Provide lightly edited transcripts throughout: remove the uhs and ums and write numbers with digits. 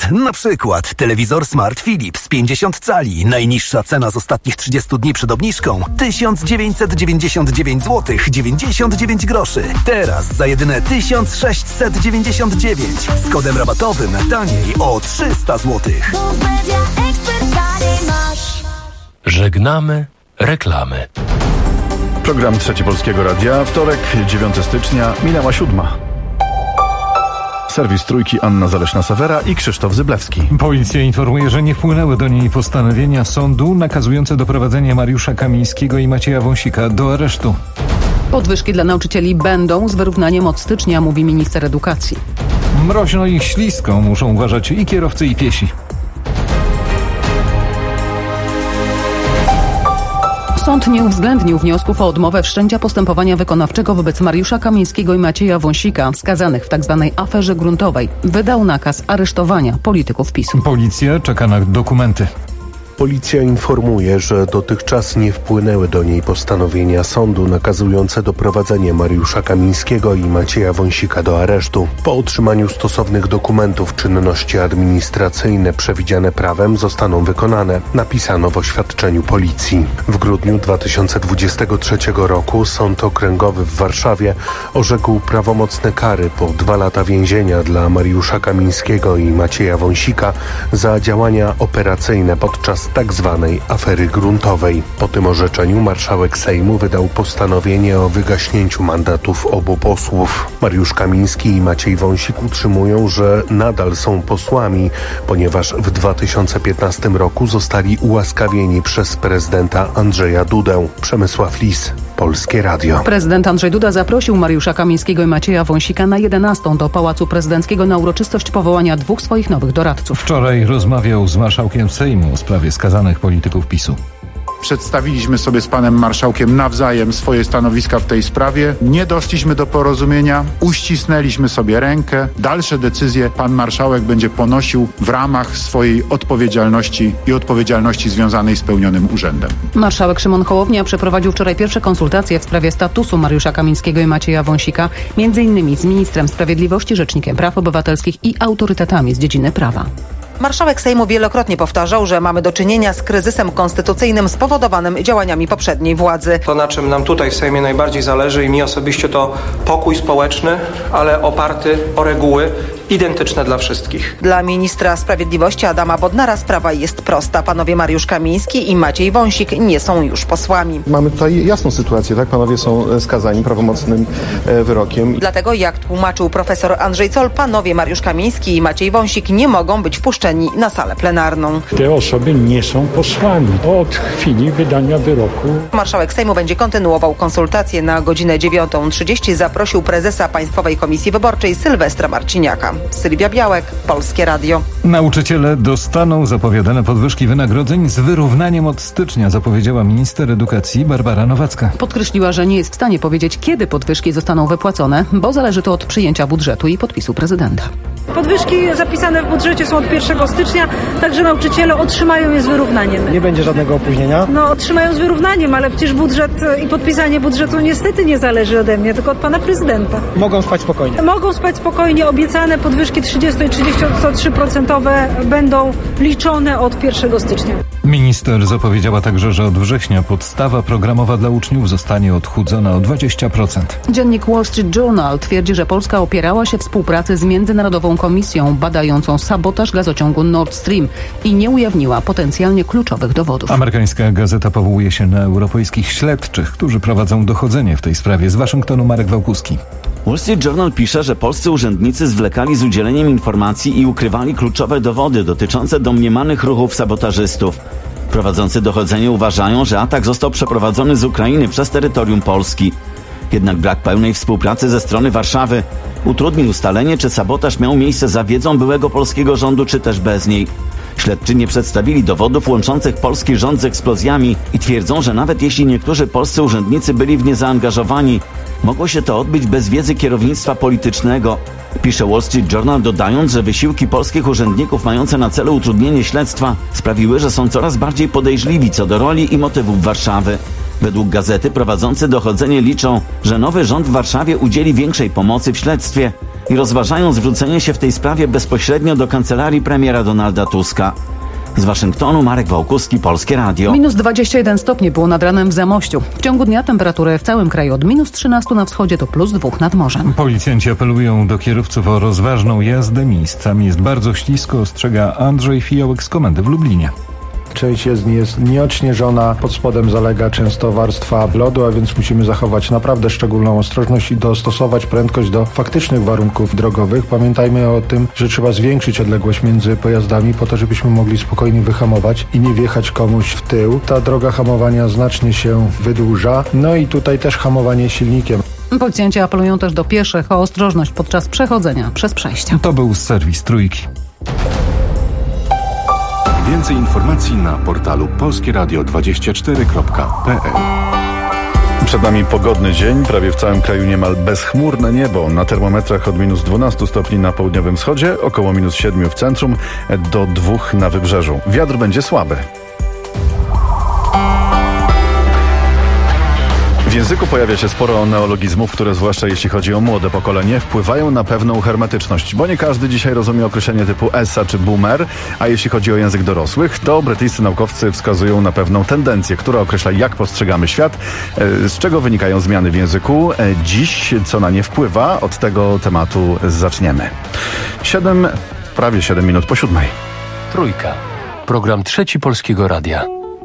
Na przykład telewizor Smart Philips 50 cali. Najniższa cena z ostatnich 30 dni przed obniżką 1999 zł 99 groszy. Teraz za jedyne 1699 z kodem rabatowym taniej o 300 zł. Żegnamy reklamy. Program Trzeci Polskiego Radia. Wtorek, 9 stycznia, minęła 7. Serwis Trójki, Anna Zaleśna-Sawera i Krzysztof Zyblewski. Policja informuje, że nie wpłynęły do niej postanowienia sądu nakazujące doprowadzenie Mariusza Kamińskiego i Macieja Wąsika do aresztu. Podwyżki dla nauczycieli będą z wyrównaniem od stycznia, mówi minister edukacji. Mroźno i ślisko muszą uważać i kierowcy, i piesi. Sąd nie uwzględnił wniosków o odmowę wszczęcia postępowania wykonawczego wobec Mariusza Kamińskiego i Macieja Wąsika, skazanych w tzw. aferze gruntowej. Wydał nakaz aresztowania polityków PiS-u. Policja czeka na dokumenty. Policja informuje, że dotychczas nie wpłynęły do niej postanowienia sądu nakazujące doprowadzenie Mariusza Kamińskiego i Macieja Wąsika do aresztu. Po otrzymaniu stosownych dokumentów czynności administracyjne przewidziane prawem zostaną wykonane, napisano w oświadczeniu policji. W grudniu 2023 roku Sąd Okręgowy w Warszawie orzekł prawomocne kary po 2 lata więzienia dla Mariusza Kamińskiego i Macieja Wąsika za działania operacyjne podczas tzw. afery gruntowej. Po tym orzeczeniu marszałek Sejmu wydał postanowienie o wygaśnięciu mandatów obu posłów. Mariusz Kamiński i Maciej Wąsik utrzymują, że nadal są posłami, ponieważ w 2015 roku zostali ułaskawieni przez prezydenta Andrzeja Dudę. Przemysław Lis, Polskie Radio. Prezydent Andrzej Duda zaprosił Mariusza Kamińskiego i Macieja Wąsika na 11 do Pałacu Prezydenckiego na uroczystość powołania 2 swoich nowych doradców. Wczoraj rozmawiał z marszałkiem Sejmu w sprawie skazanych polityków PiS-u. Przedstawiliśmy sobie z panem marszałkiem nawzajem swoje stanowiska w tej sprawie. Nie doszliśmy do porozumienia, uścisnęliśmy sobie rękę. Dalsze decyzje pan marszałek będzie ponosił w ramach swojej odpowiedzialności i odpowiedzialności związanej z pełnionym urzędem. Marszałek Szymon Hołownia przeprowadził wczoraj pierwsze konsultacje w sprawie statusu Mariusza Kamińskiego i Macieja Wąsika, m.in. z ministrem sprawiedliwości, rzecznikiem praw obywatelskich i autorytetami z dziedziny prawa. Marszałek Sejmu wielokrotnie powtarzał, że mamy do czynienia z kryzysem konstytucyjnym spowodowanym działaniami poprzedniej władzy. To, na czym nam tutaj w Sejmie najbardziej zależy i mi osobiście, to pokój społeczny, ale oparty o reguły identyczne dla wszystkich. Dla ministra sprawiedliwości Adama Bodnara sprawa jest prosta. Panowie Mariusz Kamiński i Maciej Wąsik nie są już posłami. Mamy tutaj jasną sytuację, tak? Panowie są skazani prawomocnym wyrokiem. Dlatego, jak tłumaczył profesor Andrzej Zoll, panowie Mariusz Kamiński i Maciej Wąsik nie mogą być wpuszczeni na salę plenarną. Te osoby nie są posłami od chwili wydania wyroku. Marszałek Sejmu będzie kontynuował konsultacje. Na godzinę 9:30 zaprosił prezesa Państwowej Komisji Wyborczej Sylwestra Marciniaka. Sylwia Białek, Polskie Radio. Nauczyciele dostaną zapowiadane podwyżki wynagrodzeń z wyrównaniem od stycznia, zapowiedziała minister edukacji Barbara Nowacka. Podkreśliła, że nie jest w stanie powiedzieć, kiedy podwyżki zostaną wypłacone, bo zależy to od przyjęcia budżetu i podpisu prezydenta. Podwyżki zapisane w budżecie są od 1 stycznia, także nauczyciele otrzymają je z wyrównaniem. Nie będzie żadnego opóźnienia? No, otrzymają z wyrównaniem, ale przecież budżet i podpisanie budżetu niestety nie zależy ode mnie, tylko od pana prezydenta. Mogą spać spokojnie? Mogą spać spokojnie. Obiecane podwyżki 30 i 33% będą liczone od 1 stycznia. Minister zapowiedziała także, że od września podstawa programowa dla uczniów zostanie odchudzona o 20%. Dziennik Wall Street Journal twierdzi, że Polska opierała się współpracy z Międzynarodową Komisją badającą sabotaż gazociągu Nord Stream i nie ujawniła potencjalnie kluczowych dowodów. Amerykańska gazeta powołuje się na europejskich śledczych, którzy prowadzą dochodzenie w tej sprawie. Z Waszyngtonu Marek Wałkuski. Wall Street Journal pisze, że polscy urzędnicy zwlekali z udzieleniem informacji i ukrywali kluczowe dowody dotyczące domniemanych ruchów sabotażystów. Prowadzący dochodzenie uważają, że atak został przeprowadzony z Ukrainy przez terytorium Polski. Jednak brak pełnej współpracy ze strony Warszawy utrudnił ustalenie, czy sabotaż miał miejsce za wiedzą byłego polskiego rządu, czy też bez niej. Śledczy nie przedstawili dowodów łączących polski rząd z eksplozjami i twierdzą, że nawet jeśli niektórzy polscy urzędnicy byli w nie zaangażowani, mogło się to odbyć bez wiedzy kierownictwa politycznego. Pisze Wall Street Journal, dodając, że wysiłki polskich urzędników mające na celu utrudnienie śledztwa sprawiły, że są coraz bardziej podejrzliwi co do roli i motywów Warszawy. Według gazety prowadzący dochodzenie liczą, że nowy rząd w Warszawie udzieli większej pomocy w śledztwie, i rozważają zwrócenie się w tej sprawie bezpośrednio do kancelarii premiera Donalda Tuska. Z Waszyngtonu Marek Wałkuski, Polskie Radio. Minus 21 stopni było nad ranem w Zamościu. W ciągu dnia temperatury w całym kraju od minus 13 na wschodzie do plus 2 nad morzem. Policjanci apelują do kierowców o rozważną jazdę. Miejscami jest bardzo ślisko, ostrzega Andrzej Fiołek z komendy w Lublinie. Część jezdni jest nieodśnieżona, pod spodem zalega często warstwa lodu, a więc musimy zachować naprawdę szczególną ostrożność i dostosować prędkość do faktycznych warunków drogowych. Pamiętajmy o tym, że trzeba zwiększyć odległość między pojazdami po to, żebyśmy mogli spokojnie wyhamować i nie wjechać komuś w tył. Ta droga hamowania znacznie się wydłuża, no i tutaj też hamowanie silnikiem. Policjanci apelują też do pieszych o ostrożność podczas przechodzenia przez przejścia. To był serwis Trójki. Więcej informacji na portalu polskieradio24.pl. Przed nami pogodny dzień, prawie w całym kraju niemal bezchmurne niebo. Na termometrach od minus 12 stopni na południowym wschodzie, około minus 7 w centrum, do 2 na wybrzeżu. Wiatr będzie słaby. W języku pojawia się sporo neologizmów, które zwłaszcza jeśli chodzi o młode pokolenie, wpływają na pewną hermetyczność, bo nie każdy dzisiaj rozumie określenie typu essa czy boomer, a jeśli chodzi o język dorosłych, to brytyjscy naukowcy wskazują na pewną tendencję, która określa, jak postrzegamy świat, z czego wynikają zmiany w języku. Dziś co na nie wpływa, od tego tematu zaczniemy. Prawie 7 minut po 7. Trójka. Program Trzeci Polskiego Radia.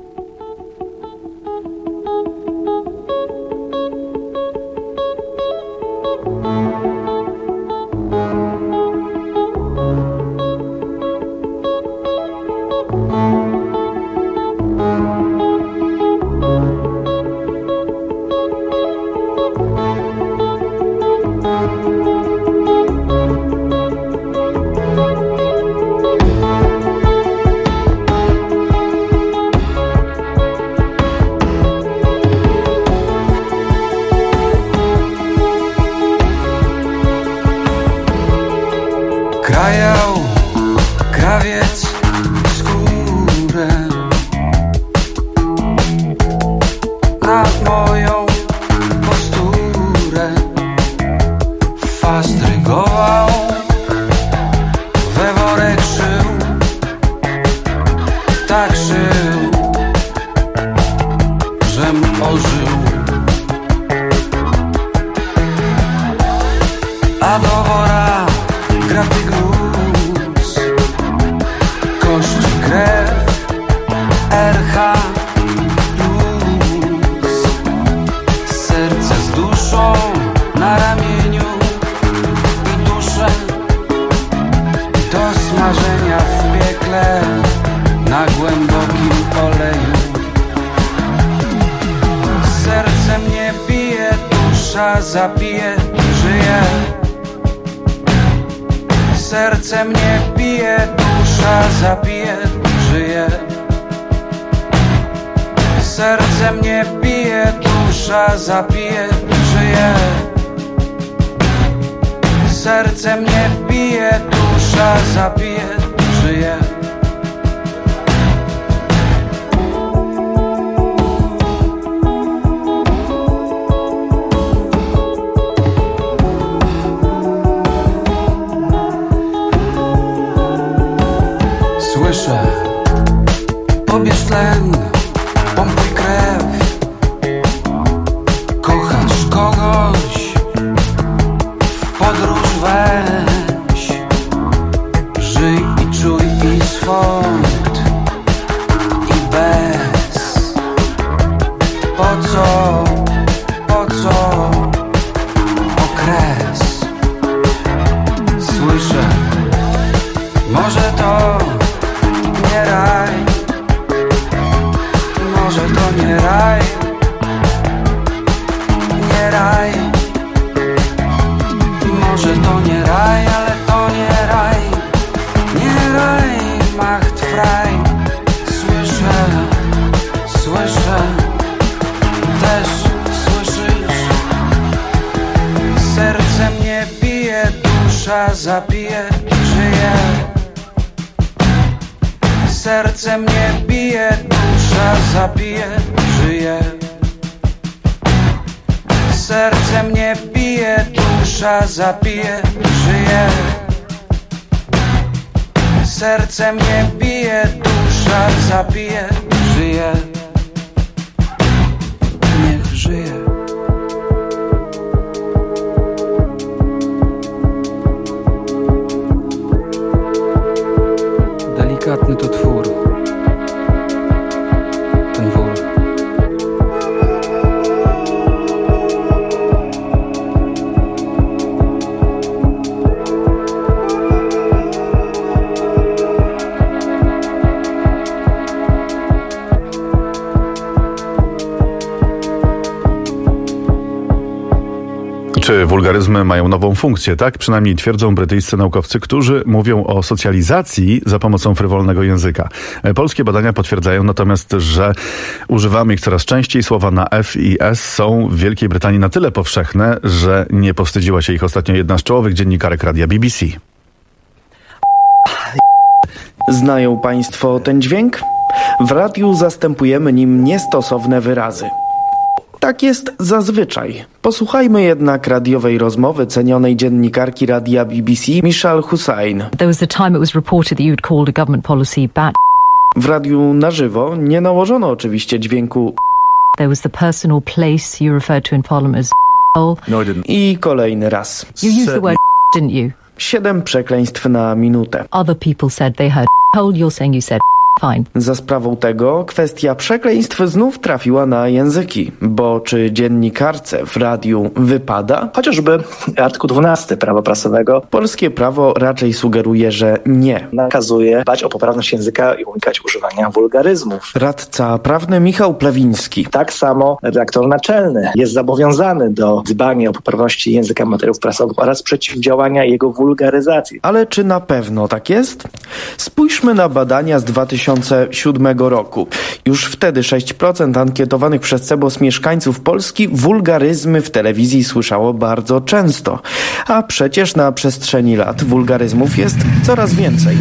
Krajał krawiec skórę nad moją posturę, fastrygował, we worek szył, tak szył, żem ożył, a do wora graty gruz, kości, krew, RH plus, serce z duszą na ramieniu i duszę do smażenia w piekle na głębokim oleju. Serce mnie bije, dusza zabije, żyje. Serce mnie bije, dusza zabije, żyje. Serce mnie bije, dusza zabije, żyje. Serce mnie bije, dusza zabije, żyje. Słyszę, pobierz tlen, pompuj krew, kochasz kogoś, w podróż weź, żyj i czuj i swąd i bez. Po co okres? Słyszę, może to nie raj, może to nie raj, nie raj, może to nie raj, ale to nie raj, nie raj, macht frei. Słyszę, też słyszysz, serce mnie bije, dusza zabije, żyje. Serce mnie bije, dusza zabije, żyje. Serce mnie bije, dusza zabije, żyje. Serce mnie bije, dusza zabije, żyje. Niech żyje. Delikatny to twór. Ten wór. Czy wulgaryzmy mają nową funkcję? Tak przynajmniej twierdzą brytyjscy naukowcy, którzy mówią o socjalizacji za pomocą frywolnego języka. Polskie badania potwierdzają natomiast, że używamy ich coraz częściej. Słowa na F i S są w Wielkiej Brytanii na tyle powszechne, że nie powstydziła się ich ostatnio jedna z czołowych dziennikarek radia BBC. Znają Państwo ten dźwięk? W radiu zastępujemy nim niestosowne wyrazy. Tak jest zazwyczaj. Posłuchajmy jednak radiowej rozmowy cenionej dziennikarki radia BBC Michelle Hussain. There was a time it was reported that you had called a government policy bat. W radiu na żywo nie nałożono oczywiście dźwięku. There was the personal place you referred to in Parliament as No, I didn't. I kolejny raz. You used the word didn't you? 7 przekleństw na minutę. Other people said they heard you're saying you said fine. Za sprawą tego kwestia przekleństw znów trafiła na języki, bo czy dziennikarce w radiu wypada? Chociażby artykuł 12 prawa prasowego. Polskie prawo raczej sugeruje, że nie. Nakazuje dbać o poprawność języka i unikać używania wulgaryzmów. Radca prawny Michał Plewiński. Tak samo redaktor naczelny jest zobowiązany do dbania o poprawności języka materiałów prasowych oraz przeciwdziałania jego wulgaryzacji. Ale czy na pewno tak jest? Spójrzmy na badania z 2007 roku. Już wtedy 6% ankietowanych przez CBOS mieszkańców Polski wulgaryzmy w telewizji słyszało bardzo często. A przecież na przestrzeni lat wulgaryzmów jest coraz więcej.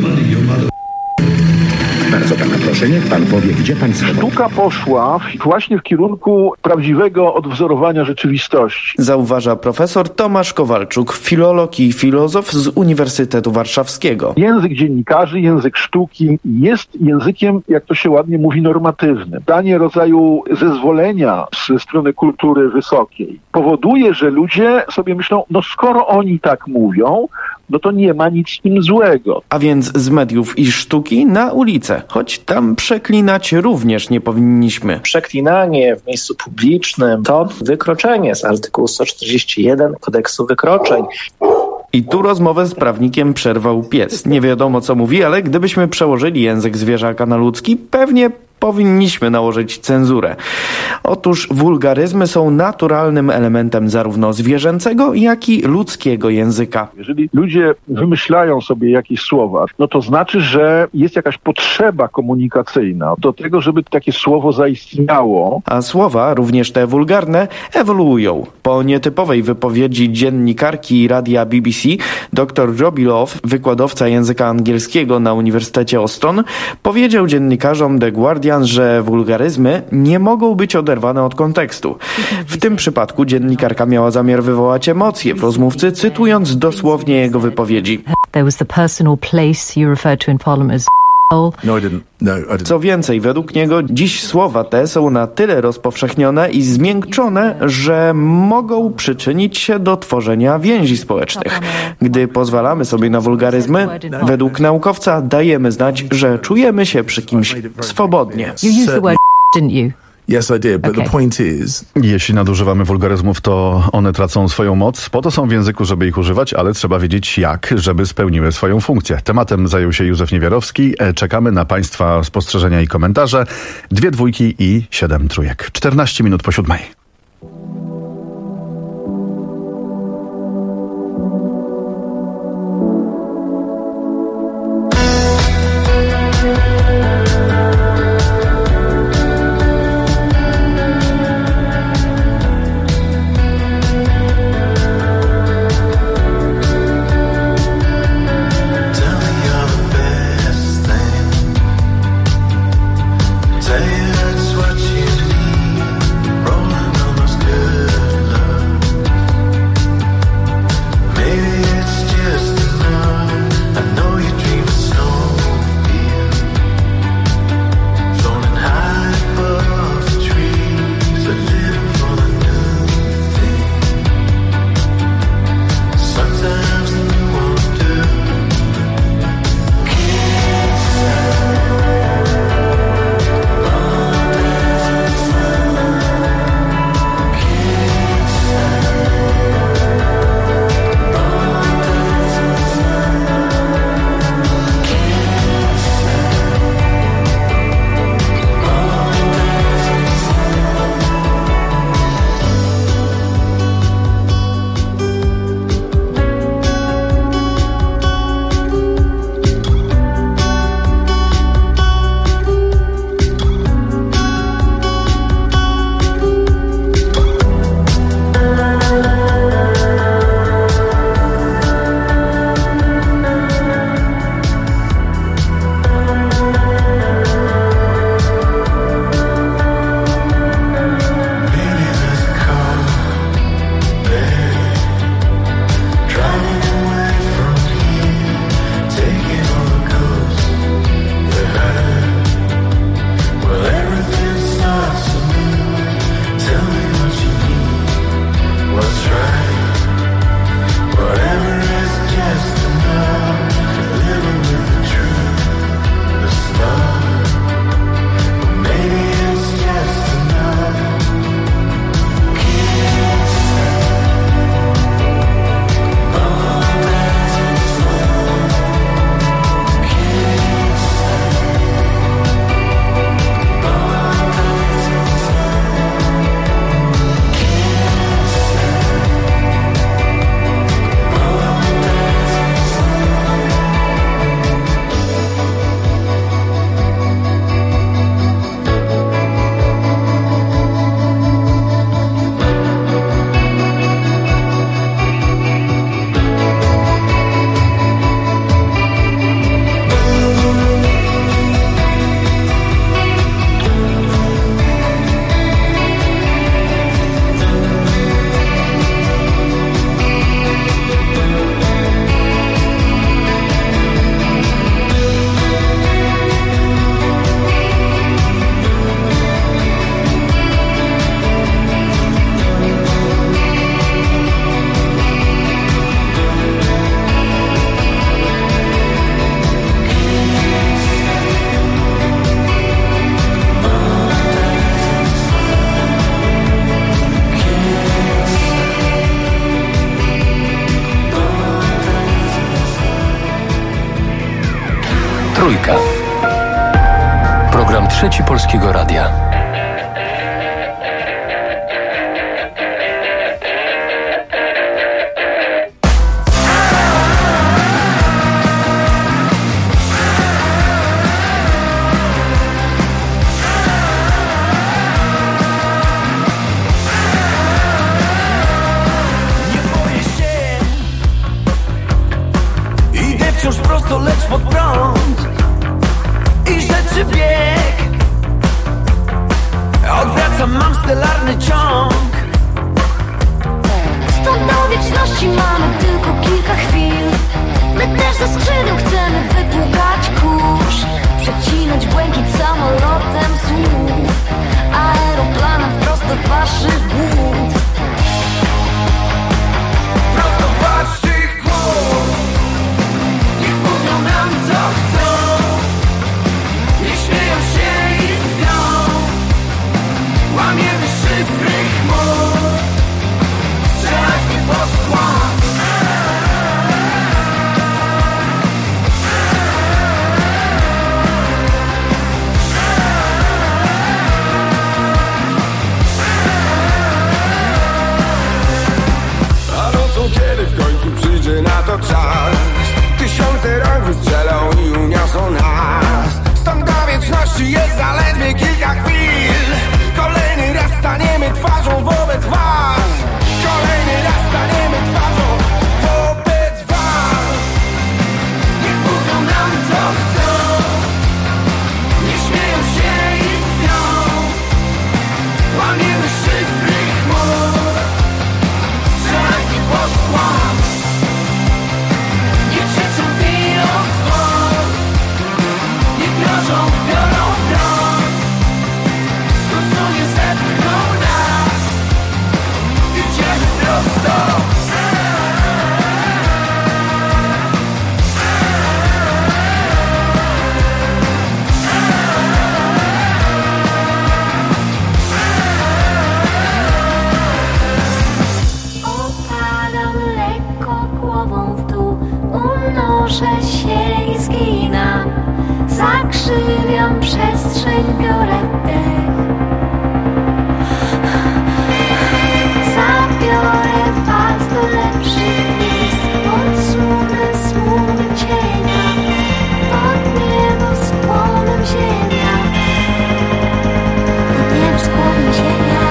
Bardzo pana proszę, niech pan powie, gdzie państwo... Sztuka poszła właśnie w kierunku prawdziwego odwzorowania rzeczywistości. Zauważa profesor Tomasz Kowalczuk, filolog i filozof z Uniwersytetu Warszawskiego. Język dziennikarzy, język sztuki jest językiem, jak to się ładnie mówi, normatywnym. Danie rodzaju zezwolenia ze strony kultury wysokiej powoduje, że ludzie sobie myślą, no skoro oni tak mówią, no to nie ma nic z tym złego. A więc z mediów i sztuki na ulicę, choć tam przeklinać również nie powinniśmy. Przeklinanie w miejscu publicznym to wykroczenie z artykułu 141 Kodeksu Wykroczeń. I tu rozmowę z prawnikiem przerwał pies. Nie wiadomo co mówi, ale gdybyśmy przełożyli język zwierzaka na ludzki, pewnie powinniśmy nałożyć cenzurę. Otóż wulgaryzmy są naturalnym elementem zarówno zwierzęcego, jak i ludzkiego języka. Jeżeli ludzie wymyślają sobie jakieś słowa, no to znaczy, że jest jakaś potrzeba komunikacyjna do tego, żeby takie słowo zaistniało. A słowa, również te wulgarne, ewoluują. Po nietypowej wypowiedzi dziennikarki radia BBC, dr Robbie Love, wykładowca języka angielskiego na Uniwersytecie Oston, powiedział dziennikarzom The Guardian, że wulgaryzmy nie mogą być oderwane od kontekstu. W tym przypadku dziennikarka miała zamiar wywołać emocje w rozmówcy, cytując dosłownie jego wypowiedzi. There was the personal place you referred to in Parliament as No, I didn't. Co więcej, według niego dziś słowa te są na tyle rozpowszechnione i zmiękczone, że mogą przyczynić się do tworzenia więzi społecznych. Gdy pozwalamy sobie na wulgaryzmy, według naukowca dajemy znać, że czujemy się przy kimś swobodnie. You used the word didn't you? Yes, I did, but the point is... Jeśli nadużywamy wulgaryzmów, to one tracą swoją moc. Po to są w języku, żeby ich używać, ale trzeba wiedzieć jak, żeby spełniły swoją funkcję. Tematem zajął się Józef Niewiarowski. Czekamy na Państwa spostrzeżenia i komentarze. 2 dwójki i 7 trójek. 14 minut po 7. Say that's what you need. Rolling Trójka. Program Trzeci Polskiego Radia. Wciąż prosto, lecz pod prąd i rzeczy bieg. Odwracam, mam stelarny ciąg. Stąd do wieczności mamy tylko kilka chwil. My też ze skrzydeł chcemy wypłukać kurz, przecinać błękit samolotem słów, aeroplanem wprost do waszych głów. Prosto do waszych głów. Niech mówią nam co chcą, niech śmieją się i drwią. Łamiemy szyfry chmur, strzelać nie posłam. A nocą kiedy w końcu przyjdzie na to czas, tysiące rąk wystrzelą i uniosą nas. Stąd do wieczności jest zaledwie kilka chwil. Kolejny raz staniemy twarzą wobec was. Kolejny raz staniemy twarzą wobec was. Niech mówią nam co chcą, niech śmieją się i drwią. Łamiemy szyfry chmur, strzelać nie posłam. Niech krzyczą biją dzwon, niech grożą, biorą broń. Skąd nie zepchną nas, idziemy prosto. Opadam lekko głową w dół, unoszę się i zginam. Zakrzywiam przestrzeń, biorę dech. Zabiorę was do lepszych miejsc, pod smumy cienia, pod niebo z płonem ziemia, pod niebo z płonem ziemia.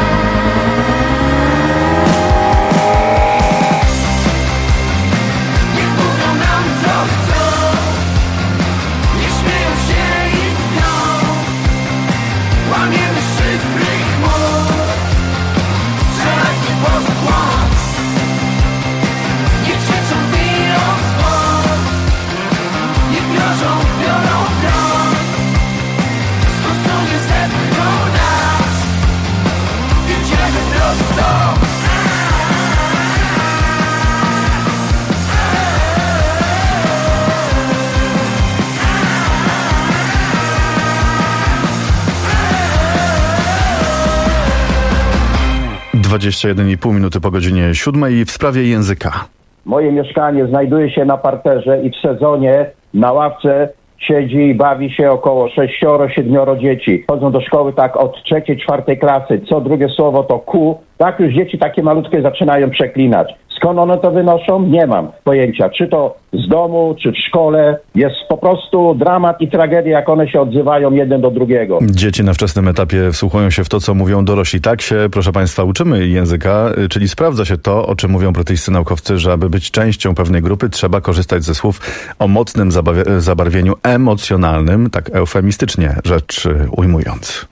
Niech mówią nam co chcą, niech śmieją się i drwią. Łamiemy szyfry chmur, strzelać nie posłam. Niech krzyczą biją dzwon, niech grożą, biorą broń. Skąd nie zepchną nas, idziemy prosto. 21,5 minuty po godzinie 7 i w sprawie języka. Moje mieszkanie znajduje się na parterze i w sezonie na ławce siedzi i bawi się około 6-7 dzieci. Chodzą do szkoły tak od 3-4 klasy. Co drugie słowo to ku. Tak już dzieci takie malutkie zaczynają przeklinać. Skąd one to wynoszą? Nie mam pojęcia. Czy to z domu, czy w szkole. Jest po prostu dramat i tragedia, jak one się odzywają jeden do drugiego. Dzieci na wczesnym etapie wsłuchują się w to, co mówią dorośli. Tak się, proszę Państwa, uczymy języka, czyli sprawdza się to, o czym mówią brytyjscy naukowcy, że aby być częścią pewnej grupy, trzeba korzystać ze słów o mocnym zabarwieniu emocjonalnym, tak eufemistycznie rzecz ujmując.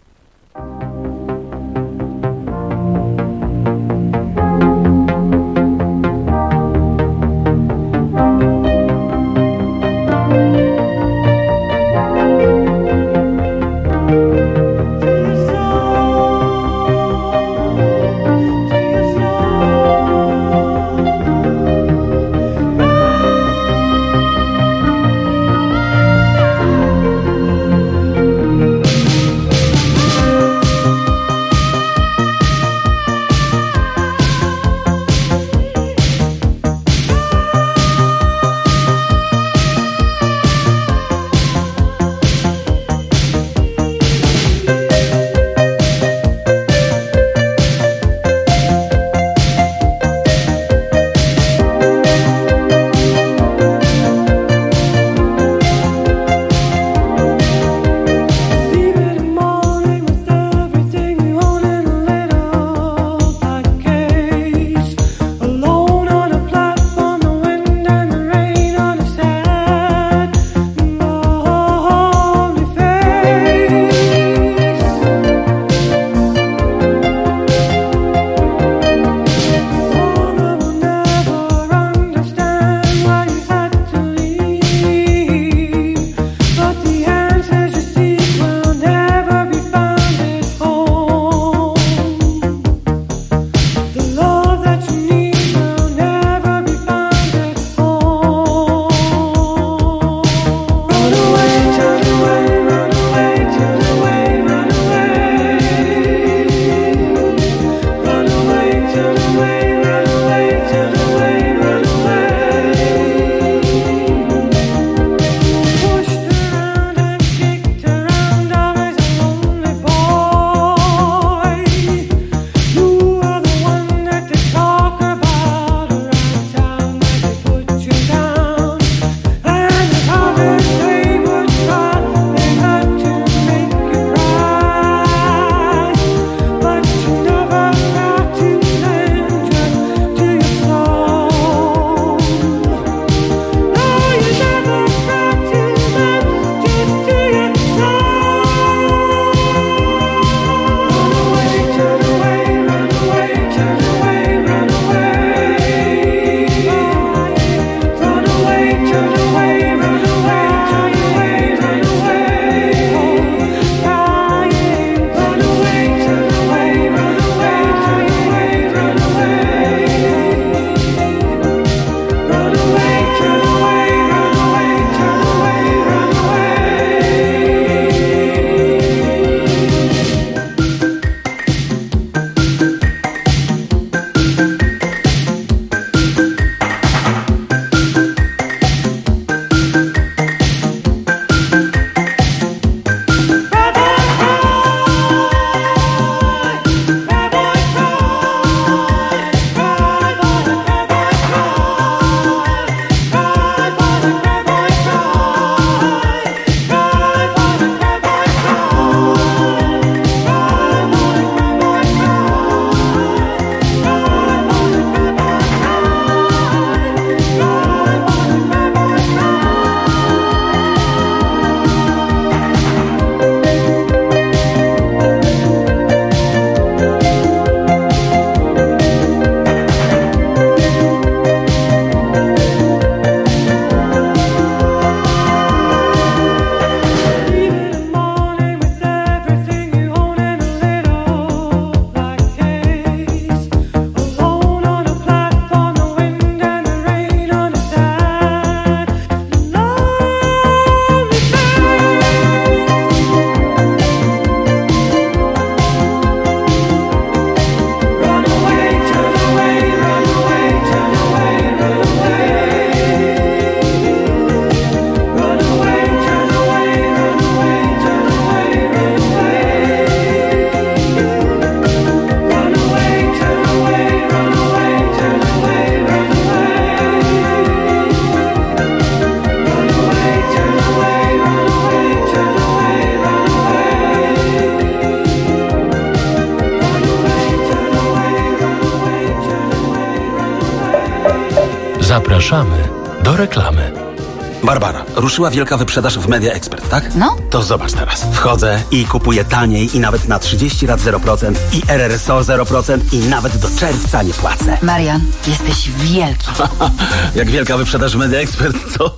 Zapraszamy do reklamy. Barbara, ruszyła wielka wyprzedaż w Media Expert, tak? No. To zobacz teraz. Wchodzę i kupuję taniej i nawet na 30 lat 0% i RRSO 0% i nawet do czerwca nie płacę. Marian, jesteś wielki. Jak wielka wyprzedaż w Media Expert, to...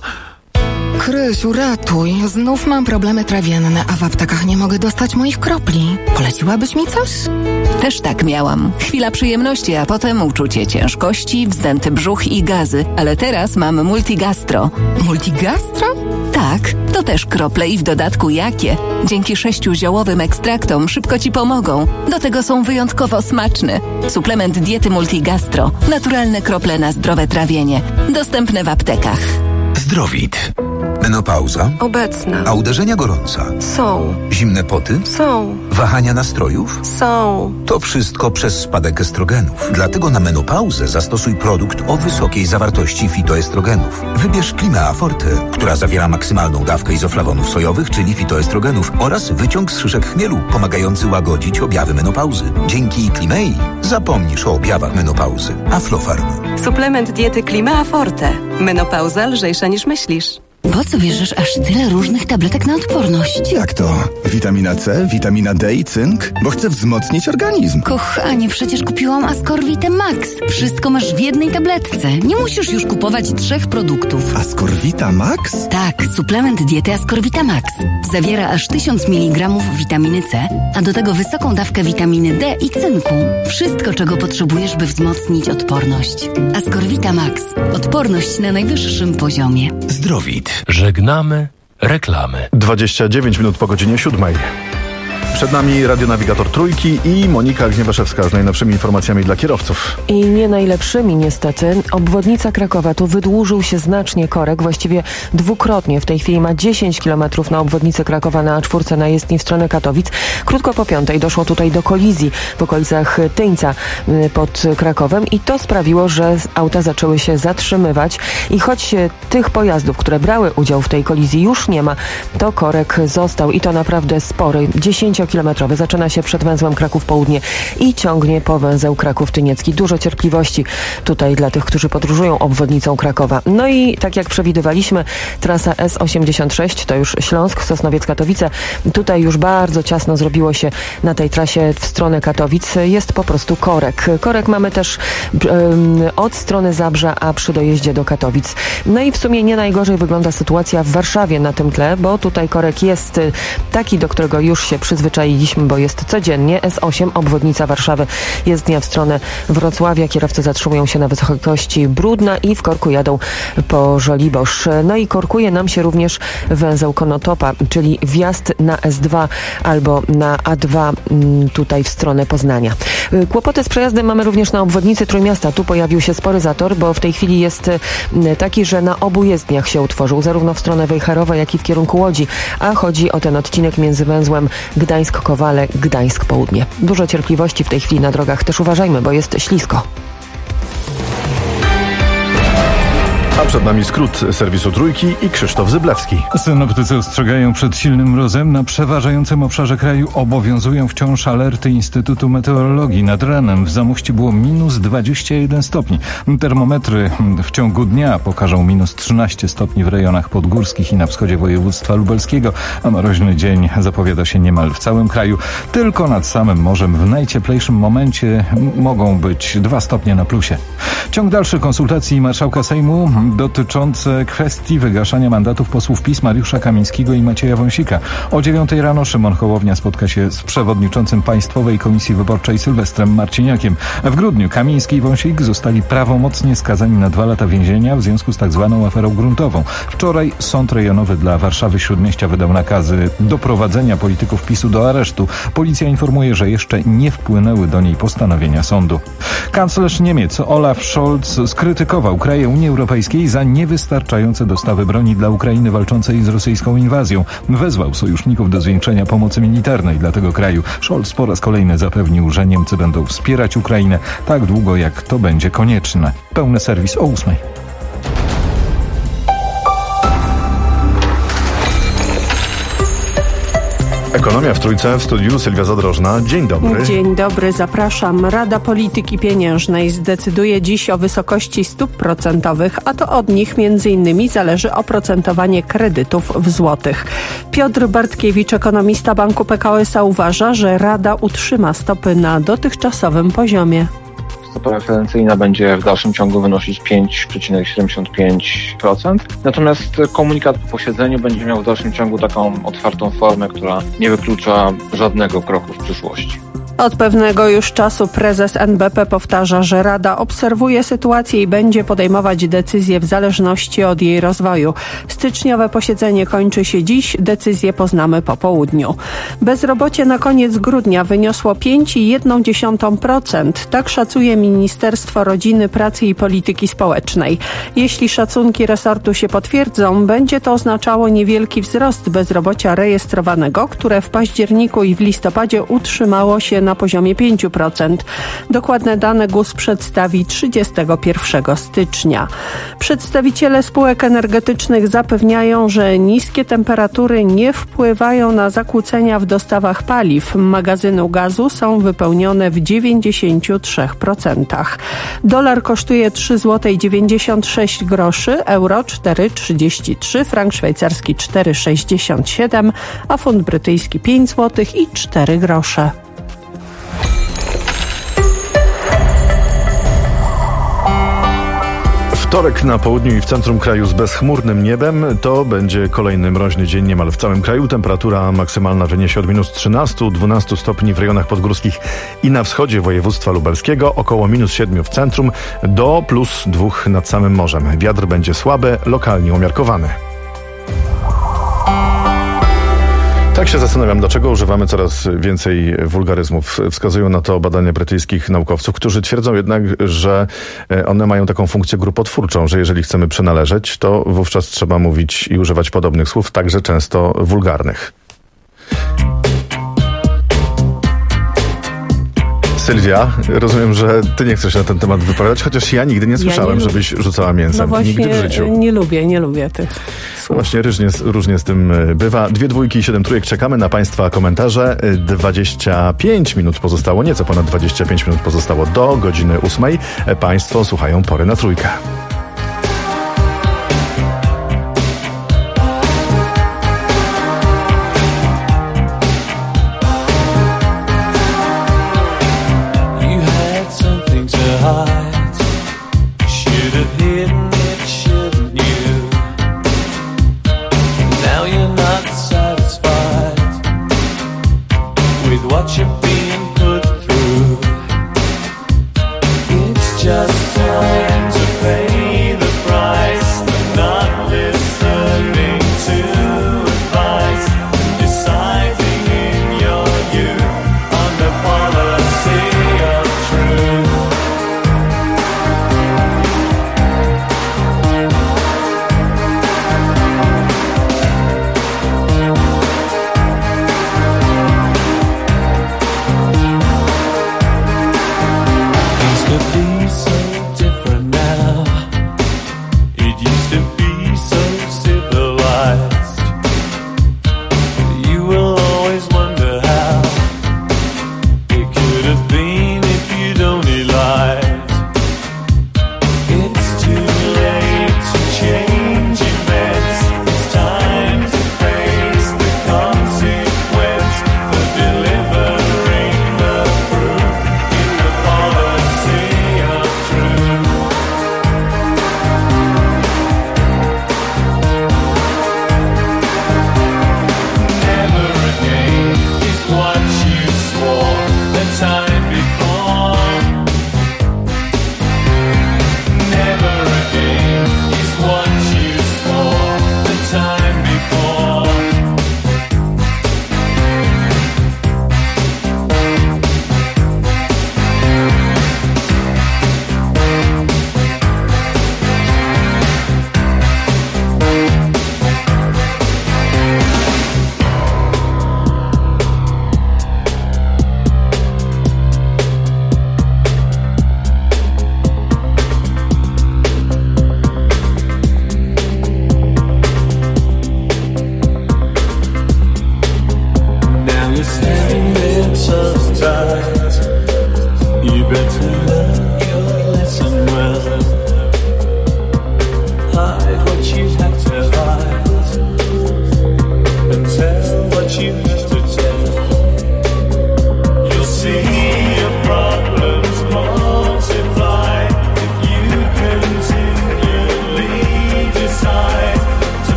Krysiu, ratuj. Znów mam problemy trawienne, a w aptekach nie mogę dostać moich kropli. Poleciłabyś mi coś? Też tak miałam. Chwila przyjemności, a potem uczucie ciężkości, wzdęty brzuch i gazy. Ale teraz mam Multigastro. Multigastro? Tak, to też krople i w dodatku jakie. Dzięki 6 ziołowym ekstraktom szybko Ci pomogą. Do tego są wyjątkowo smaczne. Suplement diety Multigastro. Naturalne krople na zdrowe trawienie. Dostępne w aptekach. Zdrowit. Menopauza? Obecna. A uderzenia gorąca? Są. Zimne poty? Są. Wahania nastrojów? Są. To wszystko przez spadek estrogenów. Dlatego na menopauzę zastosuj produkt o wysokiej zawartości fitoestrogenów. Wybierz Klimea Forte, która zawiera maksymalną dawkę izoflawonów sojowych, czyli fitoestrogenów oraz wyciąg z szyszek chmielu, pomagający łagodzić objawy menopauzy. Dzięki Klimei zapomnisz o objawach menopauzy. Aflofarm. Suplement diety Klimea Forte. Menopauza lżejsza niż myślisz. Po co bierzesz aż tyle różnych tabletek na odporność? Jak to? Witamina C, witamina D i cynk? Bo chcę wzmocnić organizm. Kochanie, przecież kupiłam Ascorvite Max. Wszystko masz w jednej tabletce. Nie musisz już kupować 3 produktów. Ascorvita Max? Tak, suplement diety Ascorvita Max. Zawiera aż 1000 mg witaminy C, a do tego wysoką dawkę witaminy D i cynku. Wszystko, czego potrzebujesz, by wzmocnić odporność. Ascorvita Max. Odporność na najwyższym poziomie. Zdrowit. Żegnamy reklamy. 29 minut po godzinie 7. Przed nami radionawigator Trójki i Monika Gniewaszewska z najnowszymi informacjami dla kierowców. I nie najlepszymi niestety. Obwodnica Krakowa, tu wydłużył się znacznie korek, właściwie dwukrotnie. W tej chwili ma 10 km na obwodnicę Krakowa na A4 na jezdni w stronę Katowic. Krótko po 5 doszło tutaj do kolizji w okolicach Tyńca pod Krakowem i to sprawiło, że auta zaczęły się zatrzymywać i choć tych pojazdów, które brały udział w tej kolizji już nie ma, to korek został i to naprawdę spory, 10-kilometrowy. Zaczyna się przed węzłem Kraków Południe i ciągnie po węzeł Kraków Tyniecki. Dużo cierpliwości tutaj dla tych, którzy podróżują obwodnicą Krakowa. No i tak jak przewidywaliśmy, trasa S86 to już Śląsk, Sosnowiec, Katowice. Tutaj już bardzo ciasno zrobiło się na tej trasie w stronę Katowic. Jest po prostu korek. Korek mamy też od strony Zabrza, a przy dojeździe do Katowic. No i w sumie nie najgorzej wygląda sytuacja w Warszawie na tym tle, bo tutaj korek jest taki, do którego już się przyzwyczailiśmy, bo jest codziennie. S8, obwodnica Warszawy, jezdnia w stronę Wrocławia. Kierowcy zatrzymują się na wysokości Brudna i w korku jadą po Żoliborz. No i korkuje nam się również węzeł Konotopa, czyli wjazd na S2 albo na A2 tutaj w stronę Poznania. Kłopoty z przejazdem mamy również na obwodnicy Trójmiasta. Tu pojawił się spory zator, bo w tej chwili jest taki, że na obu jezdniach się utworzył, zarówno w stronę Wejherowa, jak i w kierunku Łodzi, a chodzi o ten odcinek między węzłem Gdańsk-Kowale, Gdańsk-Południe. Dużo cierpliwości w tej chwili na drogach. Też uważajmy, bo jest ślisko. A przed nami skrót serwisu Trójki i Krzysztof Zyblewski. Synoptycy ostrzegają przed silnym mrozem. Na przeważającym obszarze kraju obowiązują wciąż alerty Instytutu Meteorologii. Nad ranem w Zamościu było minus 21 stopni. Termometry w ciągu dnia pokażą minus 13 stopni w rejonach podgórskich i na wschodzie województwa lubelskiego. A mroźny dzień zapowiada się niemal w całym kraju. Tylko nad samym morzem w najcieplejszym momencie mogą być 2 stopnie na plusie. Ciąg dalszy konsultacji marszałka Sejmu dotyczące kwestii wygaszania mandatów posłów PiS Mariusza Kamińskiego i Macieja Wąsika. O 9 rano Szymon Hołownia spotka się z przewodniczącym Państwowej Komisji Wyborczej Sylwestrem Marciniakiem. W grudniu Kamiński i Wąsik zostali prawomocnie skazani na 2 lata więzienia w związku z tak zwaną aferą gruntową. Wczoraj Sąd Rejonowy dla Warszawy Śródmieścia wydał nakazy doprowadzenia polityków PiS-u do aresztu. Policja informuje, że jeszcze nie wpłynęły do niej postanowienia sądu. Kanclerz Niemiec Olaf Scholz skrytykował kraje Unii Europejskiej za niewystarczające dostawy broni dla Ukrainy walczącej z rosyjską inwazją. Wezwał sojuszników do zwiększenia pomocy militarnej dla tego kraju. Scholz po raz kolejny zapewnił, że Niemcy będą wspierać Ukrainę tak długo, jak to będzie konieczne. Pełny serwis o 8. Ekonomia w Trójce, w studiu Sylwia Zadrożna. Dzień dobry. Dzień dobry, zapraszam. Rada Polityki Pieniężnej zdecyduje dziś o wysokości stóp procentowych, a to od nich m.in. zależy oprocentowanie kredytów w złotych. Piotr Bartkiewicz, ekonomista Banku Pekao S.A. uważa, że Rada utrzyma stopy na dotychczasowym poziomie. Stopa referencyjna będzie w dalszym ciągu wynosić 5,75%. Natomiast komunikat po posiedzeniu będzie miał w dalszym ciągu taką otwartą formę, która nie wyklucza żadnego kroku w przyszłości. Od pewnego już czasu prezes NBP powtarza, że Rada obserwuje sytuację i będzie podejmować decyzje w zależności od jej rozwoju. Styczniowe posiedzenie kończy się dziś, decyzje poznamy po południu. Bezrobocie na koniec grudnia wyniosło 5,1%. Tak szacuje Ministerstwo Rodziny, Pracy i Polityki Społecznej. Jeśli szacunki resortu się potwierdzą, będzie to oznaczało niewielki wzrost bezrobocia rejestrowanego, które w październiku i w listopadzie utrzymało się na poziomie 5%. Dokładne dane GUS przedstawi 31 stycznia. Przedstawiciele spółek energetycznych zapewniają, że niskie temperatury nie wpływają na zakłócenia w dostawach paliw. Magazyny gazu są wypełnione w 93%. Dolar kosztuje 3,96 zł, euro 4,33, frank szwajcarski 4,67, a funt brytyjski 5 zł i 4 grosze. Wtorek na południu i w centrum kraju z bezchmurnym niebem. To będzie kolejny mroźny dzień niemal w całym kraju. Temperatura maksymalna wyniesie od -13, 12 stopni w rejonach podgórskich i na wschodzie województwa lubelskiego, około -7 w centrum, do +2 nad samym morzem. Wiatr będzie słaby, lokalnie umiarkowany. Tak się zastanawiam, dlaczego używamy coraz więcej wulgaryzmów. Wskazują na to badania brytyjskich naukowców, którzy twierdzą jednak, że one mają taką funkcję grupotwórczą, że jeżeli chcemy przynależeć, to wówczas trzeba mówić i używać podobnych słów, także często wulgarnych. Sylwia, rozumiem, że ty nie chcesz się na ten temat wypowiadać, chociaż ja nigdy nie słyszałem, żebyś rzucała mięsem. No właśnie, nigdy w życiu. Nie lubię tych słów. Właśnie różnie z tym bywa. 2 dwójki i 7 trójek. Czekamy na Państwa komentarze. 25 minut pozostało, nieco ponad 25 minut pozostało do godziny 8. Państwo słuchają Pory na Trójkę. What you're being put through, it's just time to pay the price. Not listening to advice, deciding in your youth on the policy of truth.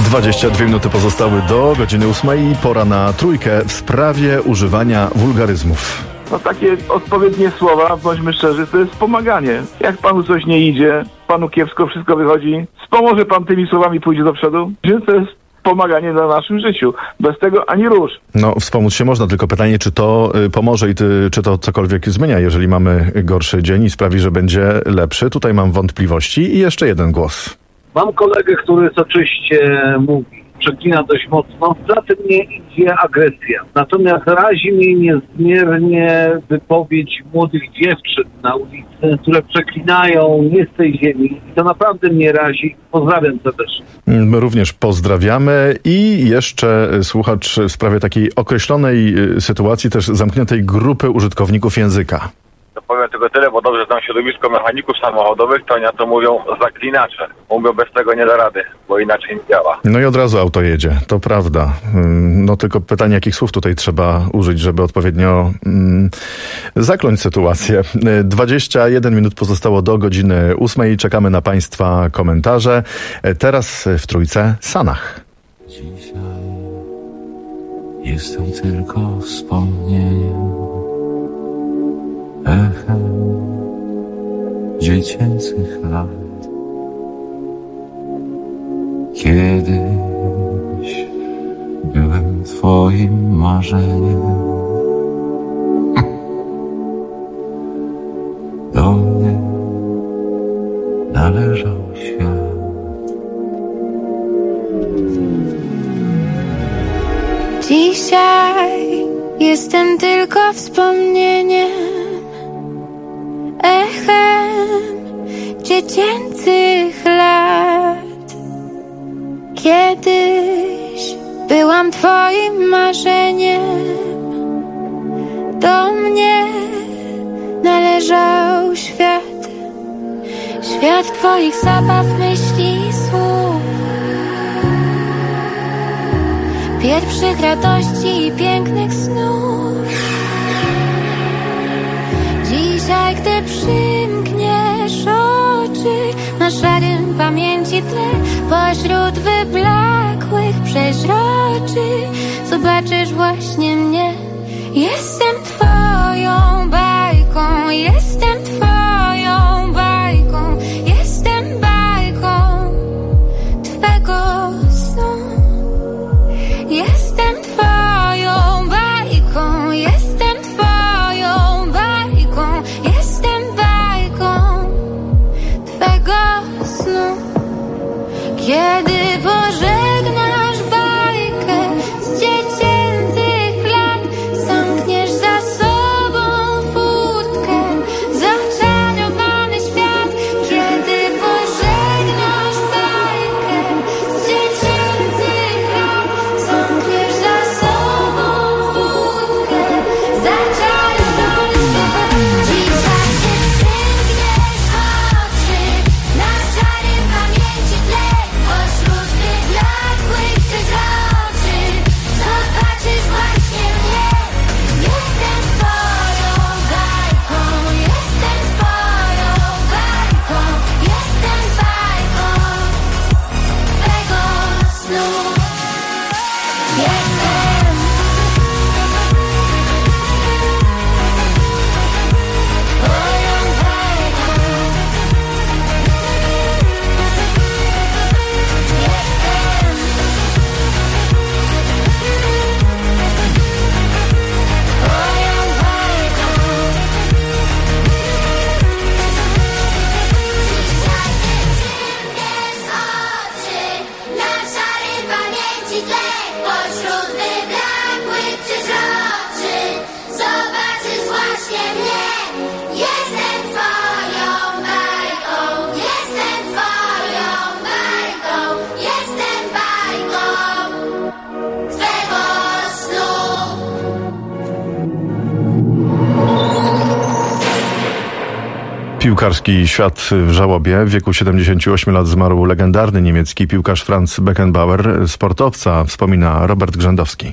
22 minuty pozostały do godziny 8 i pora na trójkę w sprawie używania wulgaryzmów. No takie odpowiednie słowa, bądźmy szczerzy, to jest wspomaganie. Jak panu coś nie idzie, panu kiepsko wszystko wychodzi, wspomoże pan tymi słowami, pójdzie do przodu? Więc to jest pomaganie na naszym życiu. Bez tego ani rusz. No, wspomóc się można, tylko pytanie, czy to pomoże i czy to cokolwiek zmienia, jeżeli mamy gorszy dzień i sprawi, że będzie lepszy. Tutaj mam wątpliwości i jeszcze jeden głos. Mam kolegę, który soczyście mówi, przeklina dość mocno, za tym nie idzie agresja. Natomiast razi mnie niezmiernie wypowiedź młodych dziewczyn na ulicy, które przeklinają nie z tej ziemi. I to naprawdę mnie razi. Pozdrawiam serdecznie. My również pozdrawiamy i jeszcze słuchacz w sprawie takiej określonej sytuacji, też zamkniętej grupy użytkowników języka. To powiem tylko tyle, bo dobrze znam środowisko mechaników samochodowych, to oni na to mówią zaklinacze. Mówią, bez tego nie da rady, bo inaczej nie działa. No i od razu auto jedzie, to prawda. No tylko pytanie, jakich słów tutaj trzeba użyć, żeby odpowiednio zakląć sytuację. 21 minut pozostało do godziny 8. Czekamy na Państwa komentarze. Teraz w trójce Sanach. Dzisiaj jestem tylko wspomnieniem, echem dziecięcych lat. Kiedyś byłem twoim marzeniem. Do mnie należał świat. Dzisiaj jestem tylko wspomnieniem, echem dziecięcych lat. Kiedyś byłam twoim marzeniem, do mnie należał świat. Świat twoich zabaw, myśli i słów, pierwszych radości i pięknych snów. Dzisiaj, gdy przymkniesz oczy na szarym pamięci tle, pośród wyblakłych przeźroczy zobaczysz właśnie mnie. Jestem twoją bajką, jestem twoją bajką, jestem bajką twego snu. Jestem twoją bajką, jestem twoją bajką, jestem bajką twego snu. Kiedy pożegnasz bajkę z dziecięcych lat, zamkniesz za sobą furtkę, zaczarowany świat. Kiedy pożegnasz bajkę z dziecięcych lat, zamkniesz za sobą furtkę, zaczarowany świat. Dzisiaj, gdy przymkniesz oczy na szarym pamięci tle, pośród wyblakłych przeźroczy zobaczysz właśnie mnie. Jestem twoją bajką, jestem twoją bajką, jestem bajką twego snu. Jestem twoją bajką. Na szarym pamięci tle, pośród wyblakłych przeźroczy zobaczysz właśnie mnie. Jestem twoją bajką, jestem twoją bajką, jestem bajką twego snu. Piłkarski świat w żałobie. W wieku 78 lat zmarł legendarny niemiecki piłkarz Franz Beckenbauer. Sportowca wspomina Robert Grzędowski.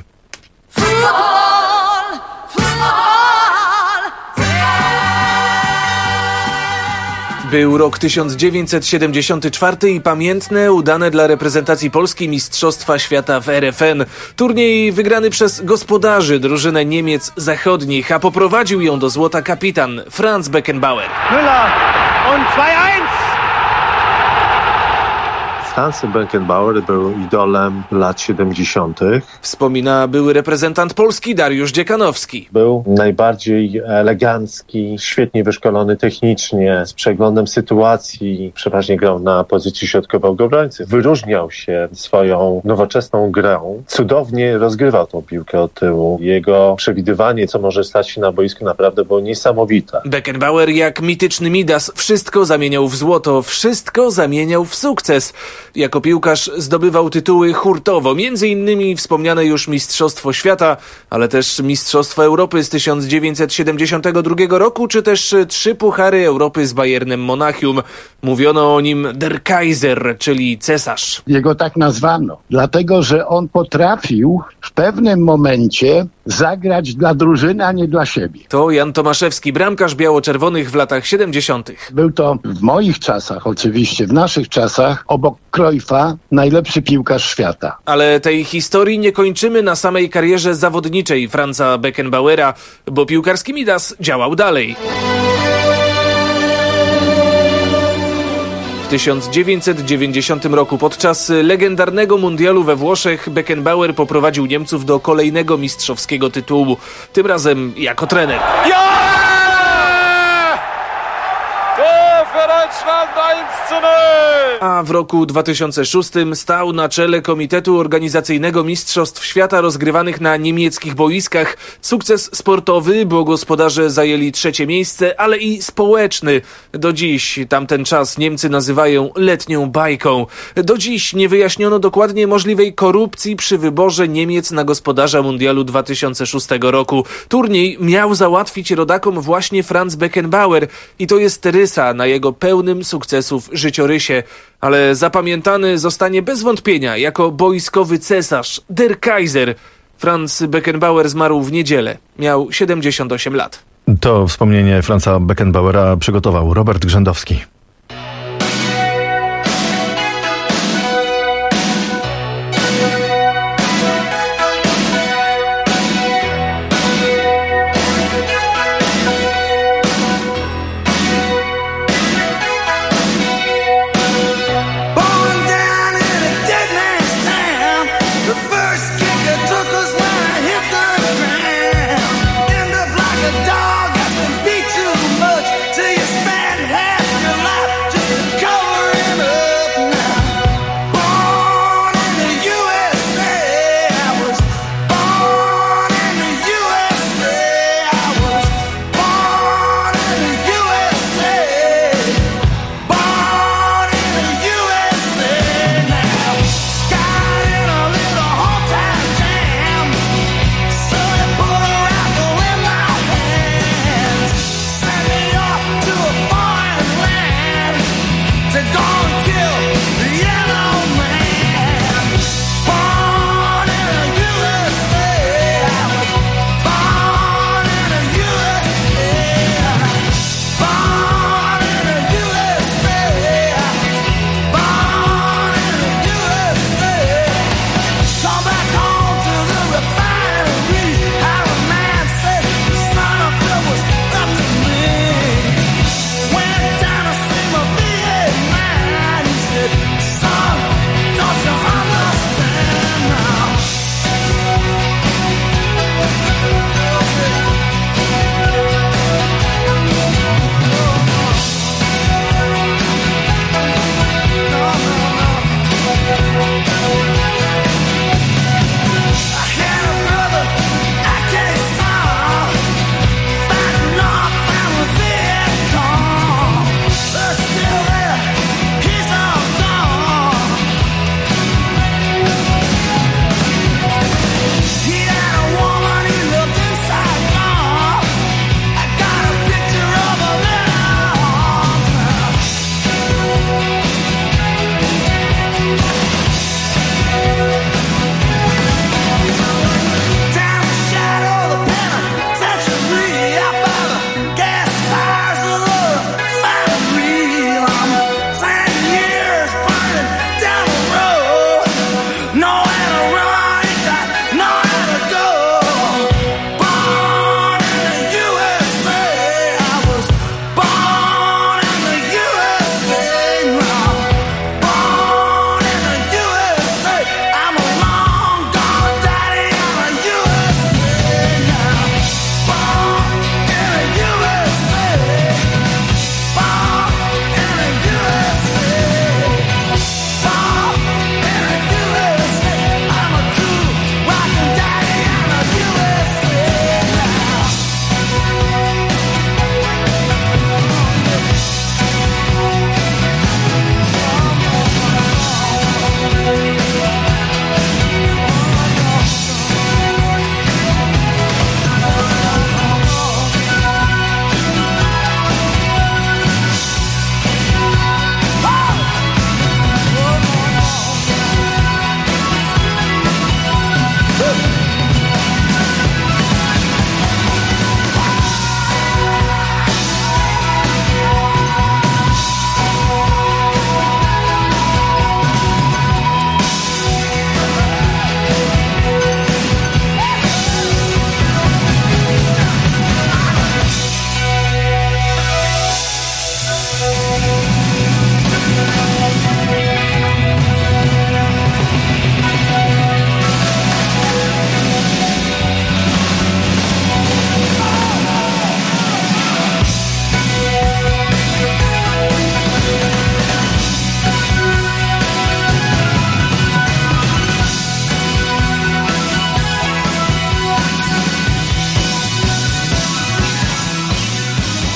Był rok 1974 i pamiętne, udane dla reprezentacji Polski Mistrzostwa Świata w RFN. Turniej wygrany przez gospodarzy, drużynę Niemiec Zachodnich, a poprowadził ją do złota kapitan Franz Beckenbauer. Müller und 2-1! Franz Beckenbauer był idolem lat 70. Wspomina były reprezentant Polski Dariusz Dziekanowski. Był najbardziej elegancki, świetnie wyszkolony technicznie, z przeglądem sytuacji. Przeważnie grał na pozycji środkowego obrońcy. Wyróżniał się swoją nowoczesną grą. Cudownie rozgrywał tą piłkę od tyłu. Jego przewidywanie, co może stać się na boisku, naprawdę było niesamowite. Beckenbauer jak mityczny Midas wszystko zamieniał w złoto, wszystko zamieniał w sukces. Jako piłkarz zdobywał tytuły hurtowo, między innymi wspomniane już Mistrzostwo Świata, ale też Mistrzostwo Europy z 1972 roku, czy też 3 Puchary Europy z Bayernem Monachium. Mówiono o nim Der Kaiser, czyli cesarz. Jego tak nazwano, dlatego że on potrafił w pewnym momencie zagrać dla drużyny, a nie dla siebie. To Jan Tomaszewski, bramkarz biało-czerwonych w latach 70. Był to w moich czasach, oczywiście, w naszych czasach, obok Cruyffa, najlepszy piłkarz świata. Ale tej historii nie kończymy na samej karierze zawodniczej Franza Beckenbauera, bo piłkarski Midas działał dalej. W 1990 roku podczas legendarnego mundialu we Włoszech Beckenbauer poprowadził Niemców do kolejnego mistrzowskiego tytułu, tym razem jako trener. A w roku 2006 stał na czele Komitetu Organizacyjnego Mistrzostw Świata rozgrywanych na niemieckich boiskach. Sukces sportowy, bo gospodarze zajęli 3. miejsce, ale i społeczny. Do dziś tamten czas Niemcy nazywają letnią bajką. Do dziś nie wyjaśniono dokładnie możliwej korupcji przy wyborze Niemiec na gospodarza mundialu 2006 roku. Turniej miał załatwić rodakom właśnie Franz Beckenbauer i to jest rysa na jego pełnym sukcesów życiorysie. Ale zapamiętany zostanie bez wątpienia jako boiskowy cesarz, Der Kaiser. Franz Beckenbauer zmarł w niedzielę. Miał 78 lat. To wspomnienie Franza Beckenbauera przygotował Robert Grzędowski. Till you spend half your life.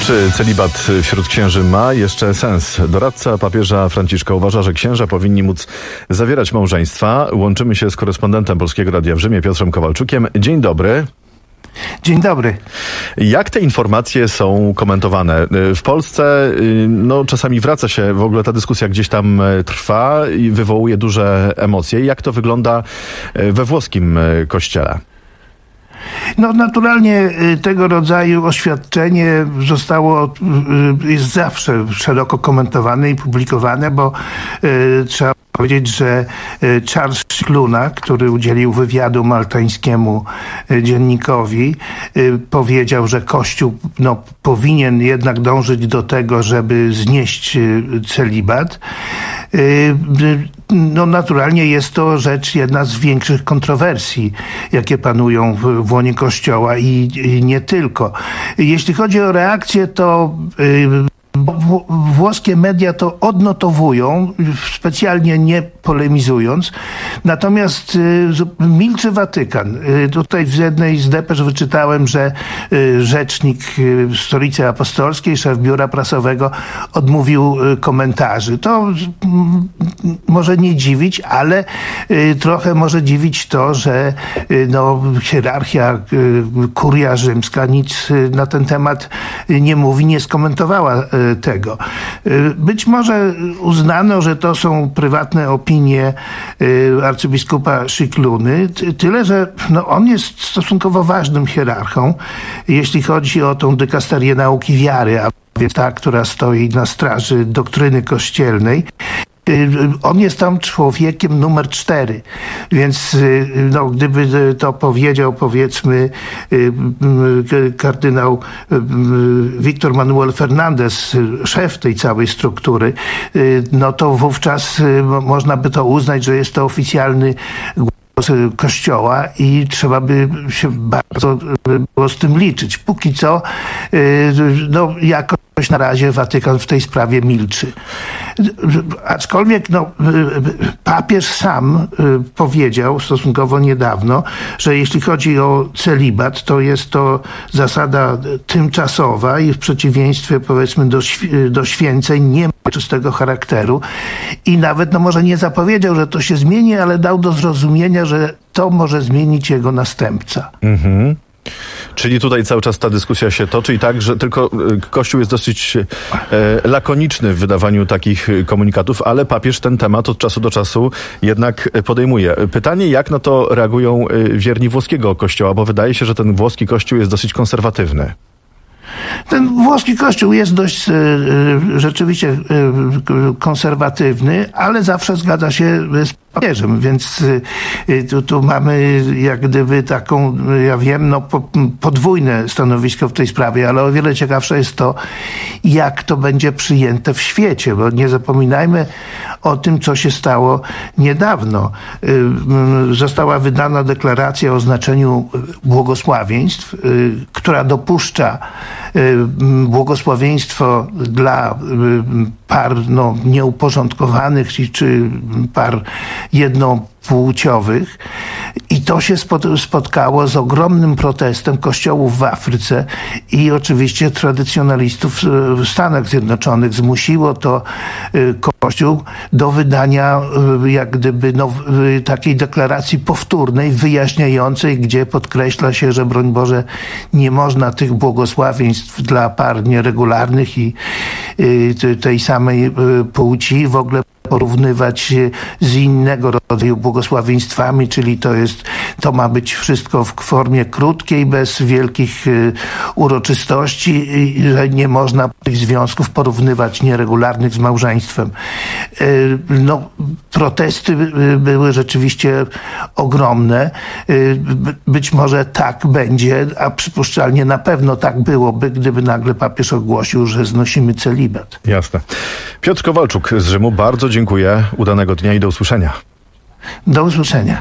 Czy celibat wśród księży ma jeszcze sens? Doradca papieża Franciszka uważa, że księża powinni móc zawierać małżeństwa. Łączymy się z korespondentem Polskiego Radia w Rzymie, Piotrem Kowalczukiem. Dzień dobry. Dzień dobry. Jak te informacje są komentowane? W Polsce czasami wraca się, w ogóle ta dyskusja gdzieś tam trwa i wywołuje duże emocje. Jak to wygląda we włoskim kościele? No naturalnie tego rodzaju oświadczenie jest zawsze szeroko komentowane i publikowane, bo trzeba powiedzieć, że Charles Scicluna, który udzielił wywiadu maltańskiemu dziennikowi, powiedział, że Kościół powinien jednak dążyć do tego, żeby znieść celibat. No naturalnie jest to rzecz jedna z większych kontrowersji, jakie panują w łonie Kościoła i nie tylko. Jeśli chodzi o reakcję, to włoskie media to odnotowują, specjalnie nie polemizując, natomiast milczy Watykan. Tutaj w jednej z depesz wyczytałem, że rzecznik Stolicy Apostolskiej, szef biura prasowego odmówił komentarzy. To może nie dziwić, ale trochę może dziwić to, że hierarchia, kuria rzymska nic na ten temat nie mówi, nie skomentowała tego. Być może uznano, że to są prywatne opinie arcybiskupa Scicluny, tyle, że on jest stosunkowo ważnym hierarchą, jeśli chodzi o tą dykasterię nauki wiary, a więc ta, która stoi na straży doktryny kościelnej. On jest tam człowiekiem numer 4, więc gdyby to powiedział, powiedzmy, kardynał Victor Manuel Fernandez, szef tej całej struktury, to wówczas można by to uznać, że jest to oficjalny głos Kościoła i trzeba by się bardzo było z tym liczyć. Póki co, jakoś na razie Watykan w tej sprawie milczy. Aczkolwiek papież sam powiedział stosunkowo niedawno, że jeśli chodzi o celibat, to jest to zasada tymczasowa i w przeciwieństwie, powiedzmy, do święceń nie ma czystego charakteru i nawet może nie zapowiedział, że to się zmieni, ale dał do zrozumienia, że to może zmienić jego następca. Mhm. Czyli tutaj cały czas ta dyskusja się toczy i tak, że tylko Kościół jest dosyć lakoniczny w wydawaniu takich komunikatów, ale papież ten temat od czasu do czasu jednak podejmuje. Pytanie, jak na to reagują wierni włoskiego Kościoła, bo wydaje się, że ten włoski Kościół jest dosyć konserwatywny. Ten włoski kościół jest dość rzeczywiście konserwatywny, ale zawsze zgadza się z papieżem, więc tu mamy jak gdyby taką, ja wiem, podwójne stanowisko w tej sprawie, ale o wiele ciekawsze jest to, jak to będzie przyjęte w świecie, bo nie zapominajmy o tym, co się stało niedawno. Została wydana deklaracja o znaczeniu błogosławieństw, która dopuszcza błogosławieństwo dla par nieuporządkowanych czy par jednopłciowych i to się spotkało z ogromnym protestem kościołów w Afryce i oczywiście tradycjonalistów w Stanach Zjednoczonych. Zmusiło to Kościół do wydania jak gdyby takiej deklaracji powtórnej, wyjaśniającej, gdzie podkreśla się, że broń Boże nie można tych błogosławieństw dla par nieregularnych i tej samej płci w ogóle porównywać z innego rodzaju błogosławieństwami, czyli to ma być wszystko w formie krótkiej, bez wielkich uroczystości i że nie można tych związków porównywać nieregularnych z małżeństwem. Protesty były rzeczywiście ogromne. Być może tak będzie, a przypuszczalnie na pewno tak byłoby, gdyby nagle papież ogłosił, że znosimy celibat. Jasne. Piotr Kowalczuk z Rzymu, bardzo dziękuję. Udanego dnia i do usłyszenia. Do usłyszenia.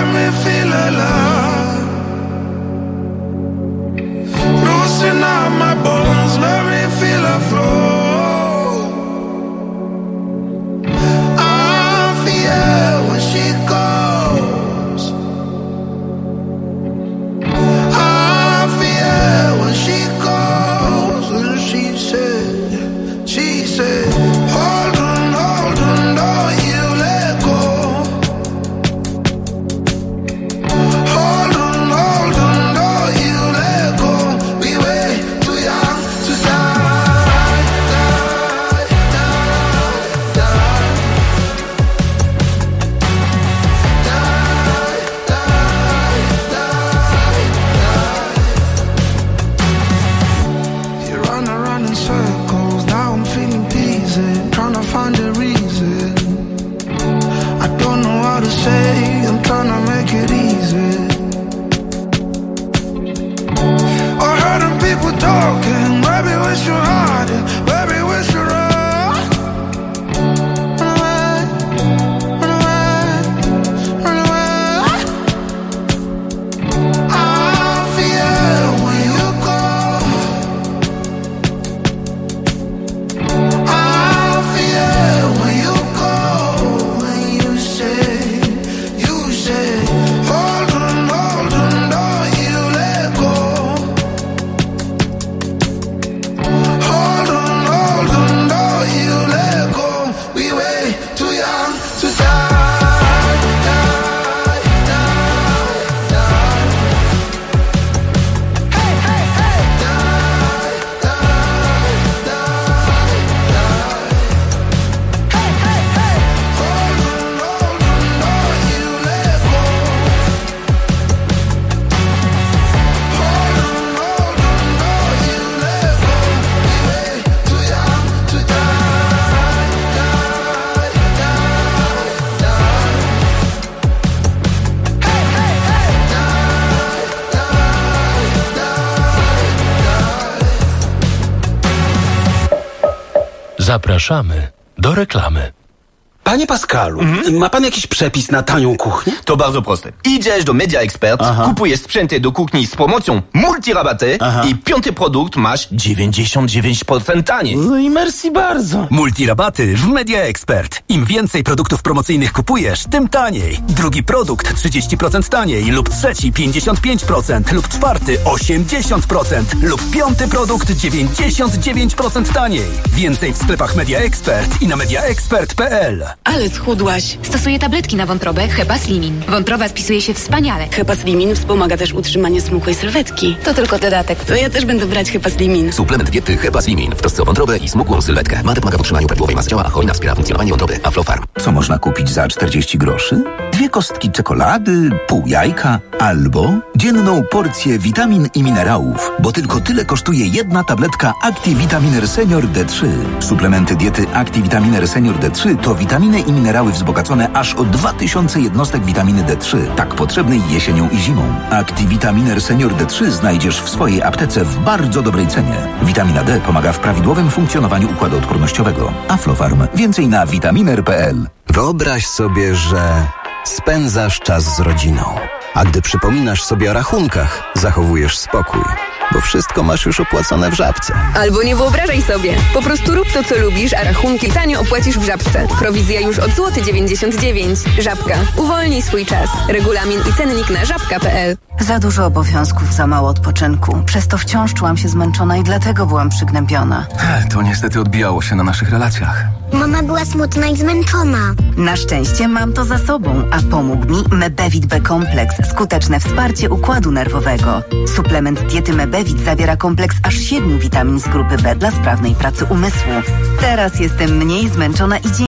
let me feel alive. Loosen up my bones, let me feel a flow. I feel when she goes. I feel when she goes. And she said, hold on, don't you let go. Hold on, don't you let go. We way too young to die, die, die, die. You run around in circles, now I'm feeling peasy, trying to find a reason. I don't know how to say, I'm trying to make it easy. I heard them people talking, maybe we should hide it, maybe we should run. Run away, run away, run away. I feel when you go. I feel when you go, when you say, hold on, don't you let go. Hold on, don't you let go. We way too young to die, die, die, die. Hey, hey, hey. Die, die, die, die. Hey, hey, hey. Hold on, don't you let go. Hold on, don't you let go. We way too young to die, die, die, die. Hey, hey, hey. Die, Zapraszamy do reklamy. Panie Pascalu, ma pan jakiś przepis na tanią kuchnię? To bardzo proste. Idziesz do Media Expert, kupujesz sprzęty do kuchni z promocją multirabaty i piąty produkt masz 99% taniej. No i merci bardzo. Multirabaty w Media Expert. Im więcej produktów promocyjnych kupujesz, tym taniej. Drugi produkt 30% taniej lub trzeci 55% lub czwarty 80% lub piąty produkt 99% taniej. Więcej w sklepach Media Expert i na mediaexpert.pl. Ale schudłaś. Stosuję tabletki na wątrobę Hepaslimin. Wątroba spisuje się wspaniale. Hepaslimin wspomaga też utrzymanie smukłej sylwetki. To tylko dodatek. To ja też będę brać Hepaslimin. Suplement diety Hepaslimin w trosce o wątrobę i smukłą sylwetkę. Ma pomaga w utrzymaniu prawidłowej masy ciała, a hojna wspiera funkcjonowanie wątroby. Aflofarm. Co można kupić za 40 groszy? 2 kostki czekolady, pół jajka albo dzienną porcję witamin i minerałów, bo tylko tyle kosztuje jedna tabletka ActiVitaminer Senior D3. Suplementy diety ActiVitaminer Senior D3 to witaminy i minerały wzbogacone aż o 2000 jednostek witaminy D3, tak potrzebnej jesienią i zimą. ActiVitaminer Senior D3 znajdziesz w swojej aptece w bardzo dobrej cenie. Witamina D pomaga w prawidłowym funkcjonowaniu układu odpornościowego. Aflofarm. Więcej na vitaminer.pl. Wyobraź sobie, że spędzasz czas z rodziną, a gdy przypominasz sobie o rachunkach, zachowujesz spokój, bo wszystko masz już opłacone w Żabce. Albo nie wyobrażaj sobie. Po prostu rób to, co lubisz, a rachunki tanio opłacisz w Żabce. Prowizja już od złoty 99 zł. Żabka. Uwolnij swój czas. Regulamin i cennik na żabka.pl. Za dużo obowiązków, za mało odpoczynku. Przez to wciąż czułam się zmęczona i dlatego byłam przygnębiona. To niestety odbijało się na naszych relacjach. Mama była smutna i zmęczona. Na szczęście mam to za sobą, a pomógł mi Mebevit B-kompleks. Skuteczne wsparcie układu nerwowego. Suplement diety Mebevit zawiera kompleks aż 7 witamin z grupy B dla sprawnej pracy umysłu. Teraz jestem mniej zmęczona i